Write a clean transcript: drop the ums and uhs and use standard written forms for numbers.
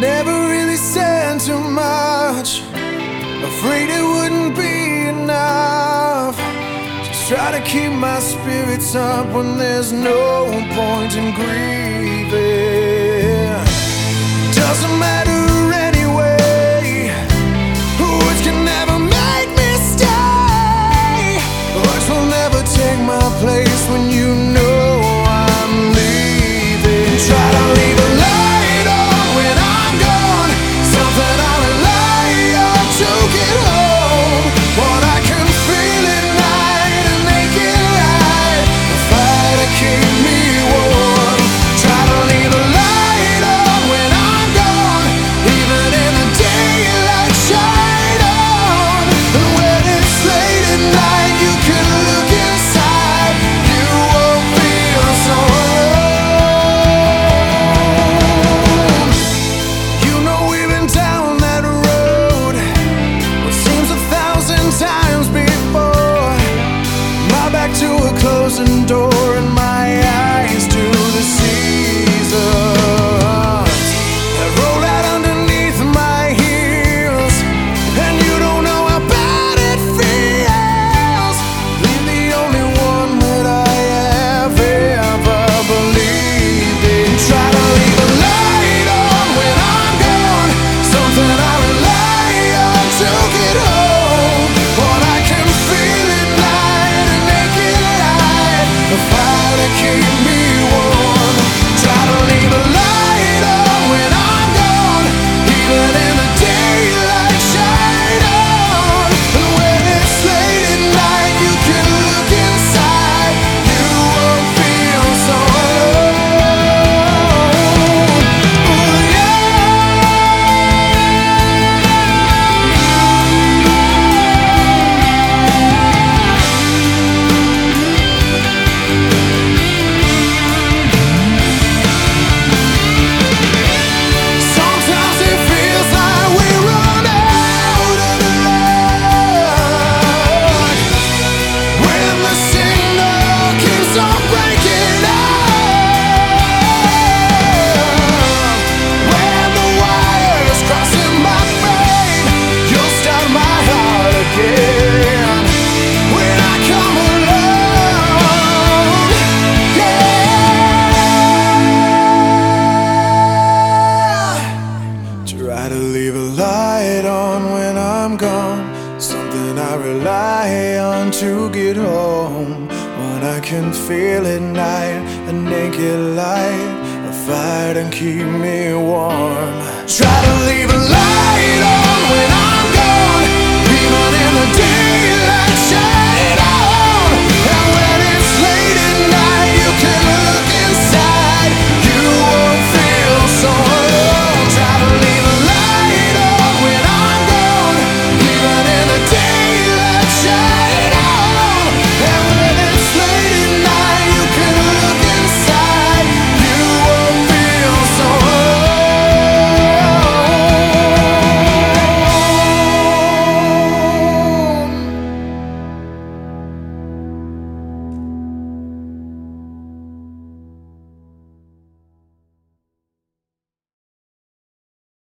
Never really said too much, afraid it wouldn't be enough. Just try to keep my spirits up when there's no point in grieving. Doesn't matter anyway, words can never make me stay. Words will never take my place when you know I'm leaving. Try to leave a light on when I'm gone, something I rely on to get home. What I can feel at night, a naked light, a fire to keep me warm. Try to leave a light on when I'm gone, even in the daylight shine on. And when it's late at night, you can look inside, you won't feel so alone. You know we've been down that road, what seems 1,000 times before. My back to a closing door and my eyes to the seasons that roll out underneath my heels. And you don't know how bad it feels. Leave the only one that I have ever believed in. Try to leave a light on when I'm gone, something I rely on to get home. What I can feel at night, a naked light, a fire to keep me warm. Try to leave a light on when I'm gone, even in the daylight shine on. And when it's late at night, you can look inside, you won't feel so alone. Ooh, sometimes it feels like we run out of luck when the signal keeps on breaking up. When the wires cross in my brain, you'll start my heart again. When I come alone, yeah. Try to leave a light on when I'm gone, something I rely on to get home. What I can feel at night, a naked light, a fire to keep me warm. Try to leave a light on